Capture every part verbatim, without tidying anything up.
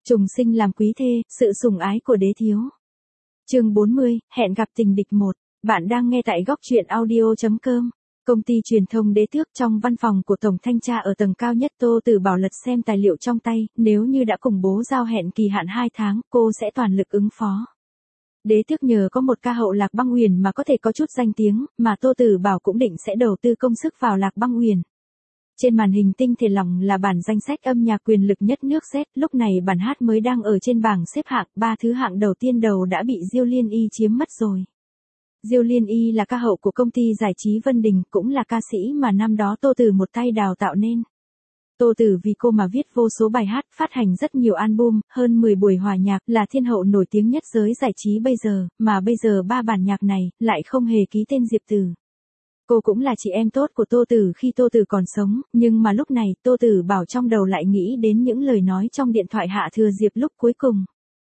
Trùng sinh làm quý thê, sự sủng ái của đế thiếu. Chương bốn mươi, hẹn gặp tình địch một. Bạn đang nghe tại góc truyện audio chấm com. Công ty truyền thông Đế Tước. Trong văn phòng của Tổng Thanh tra ở tầng cao nhất, Tô Tử Bảo lật xem tài liệu trong tay, nếu như đã cùng bố giao hẹn kỳ hạn hai tháng, cô sẽ toàn lực ứng phó. Đế Tước nhờ có một ca hậu Lạc Băng Uyển mà có thể có chút danh tiếng, mà Tô Tử Bảo cũng định sẽ đầu tư công sức vào Lạc Băng Uyển. Trên màn hình tinh thể lỏng là bản danh sách âm nhạc quyền lực nhất nước Z, lúc này bản hát mới đang ở trên bảng xếp hạng, ba thứ hạng đầu tiên đầu đã bị Diêu Liên Y chiếm mất rồi. Diêu Liên Y là ca hậu của công ty giải trí Vân Đình, cũng là ca sĩ mà năm đó Tô Tử một tay đào tạo nên. Tô Tử vì cô mà viết vô số bài hát, phát hành rất nhiều album, hơn mười buổi hòa nhạc, là thiên hậu nổi tiếng nhất giới giải trí bây giờ, mà bây giờ ba bản nhạc này lại không hề ký tên Diệp Tử. Cô cũng là chị em tốt của Tô Tử khi Tô Tử còn sống, nhưng mà lúc này Tô Tử Bảo trong đầu lại nghĩ đến những lời nói trong điện thoại Hạ Thừa Diệp lúc cuối cùng.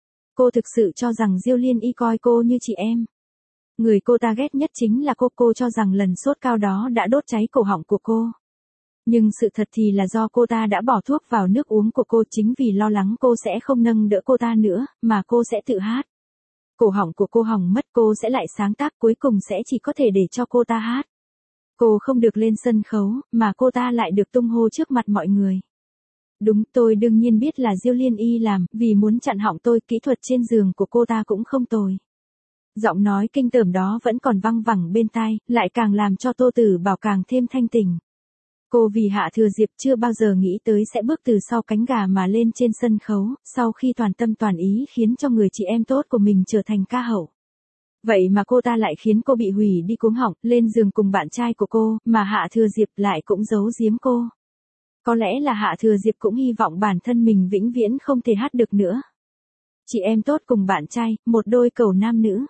Cô thực sự cho rằng Diêu Liên Y coi cô như chị em. Người cô ta ghét nhất chính là cô, cô cho rằng lần sốt cao đó đã đốt cháy cổ họng của cô. Nhưng sự thật thì là do cô ta đã bỏ thuốc vào nước uống của cô, chính vì lo lắng cô sẽ không nâng đỡ cô ta nữa, mà cô sẽ tự hát. Cổ họng của cô hỏng mất, cô sẽ lại sáng tác, cuối cùng sẽ chỉ có thể để cho cô ta hát. Cô không được lên sân khấu, mà cô ta lại được tung hô trước mặt mọi người. Đúng, tôi đương nhiên biết là Diêu Liên Y làm, vì muốn chặn họng tôi, kỹ thuật trên giường của cô ta cũng không tồi. Giọng nói kinh tởm đó vẫn còn văng vẳng bên tai, lại càng làm cho Tô Tử Bảo càng thêm thanh tỉnh. Cô vì Hạ Thừa Diệp chưa bao giờ nghĩ tới sẽ bước từ sau cánh gà mà lên trên sân khấu, sau khi toàn tâm toàn ý khiến cho người chị em tốt của mình trở thành ca hậu. Vậy mà cô ta lại khiến cô bị hủy đi cuống họng, lên giường cùng bạn trai của cô, mà Hạ Thừa Diệp lại cũng giấu giếm cô. Có lẽ là Hạ Thừa Diệp cũng hy vọng bản thân mình vĩnh viễn không thể hát được nữa. Chị em tốt cùng bạn trai, một đôi cầu nam nữ.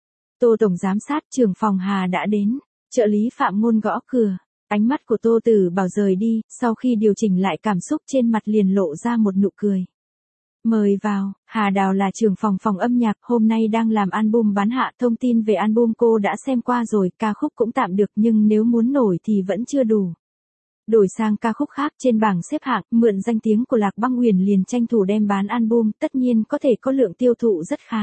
Tô Tổng Giám sát trưởng phòng Hà đã đến, trợ lý Phạm Ngôn gõ cửa. Ánh mắt của Tô Tử Bảo rời đi, sau khi điều chỉnh lại cảm xúc trên mặt liền lộ ra một nụ cười. Mời vào. Hà Đào là trưởng phòng phòng âm nhạc, hôm nay đang làm album bán hạ, thông tin về album cô đã xem qua rồi, ca khúc cũng tạm được nhưng nếu muốn nổi thì vẫn chưa đủ. Đổi sang ca khúc khác trên bảng xếp hạng, mượn danh tiếng của Lạc Băng Uyển liền tranh thủ đem bán album, tất nhiên có thể có lượng tiêu thụ rất khá.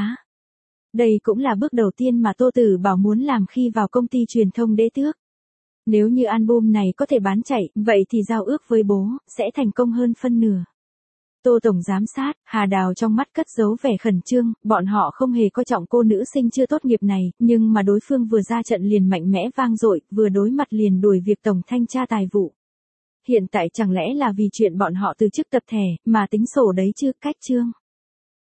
Đây cũng là bước đầu tiên mà Tô Tử Bảo muốn làm khi vào công ty truyền thông Đế Tước. Nếu như album này có thể bán chạy, vậy thì giao ước với bố, sẽ thành công hơn phân nửa. Tô Tổng Giám sát, Hà Đào trong mắt cất giấu vẻ khẩn trương, bọn họ không hề coi trọng cô nữ sinh chưa tốt nghiệp này, nhưng mà đối phương vừa ra trận liền mạnh mẽ vang dội, vừa đối mặt liền đuổi việc Tổng Thanh tra Tài vụ. Hiện tại chẳng lẽ là vì chuyện bọn họ từ chức tập thể, mà tính sổ đấy chứ, cách chương.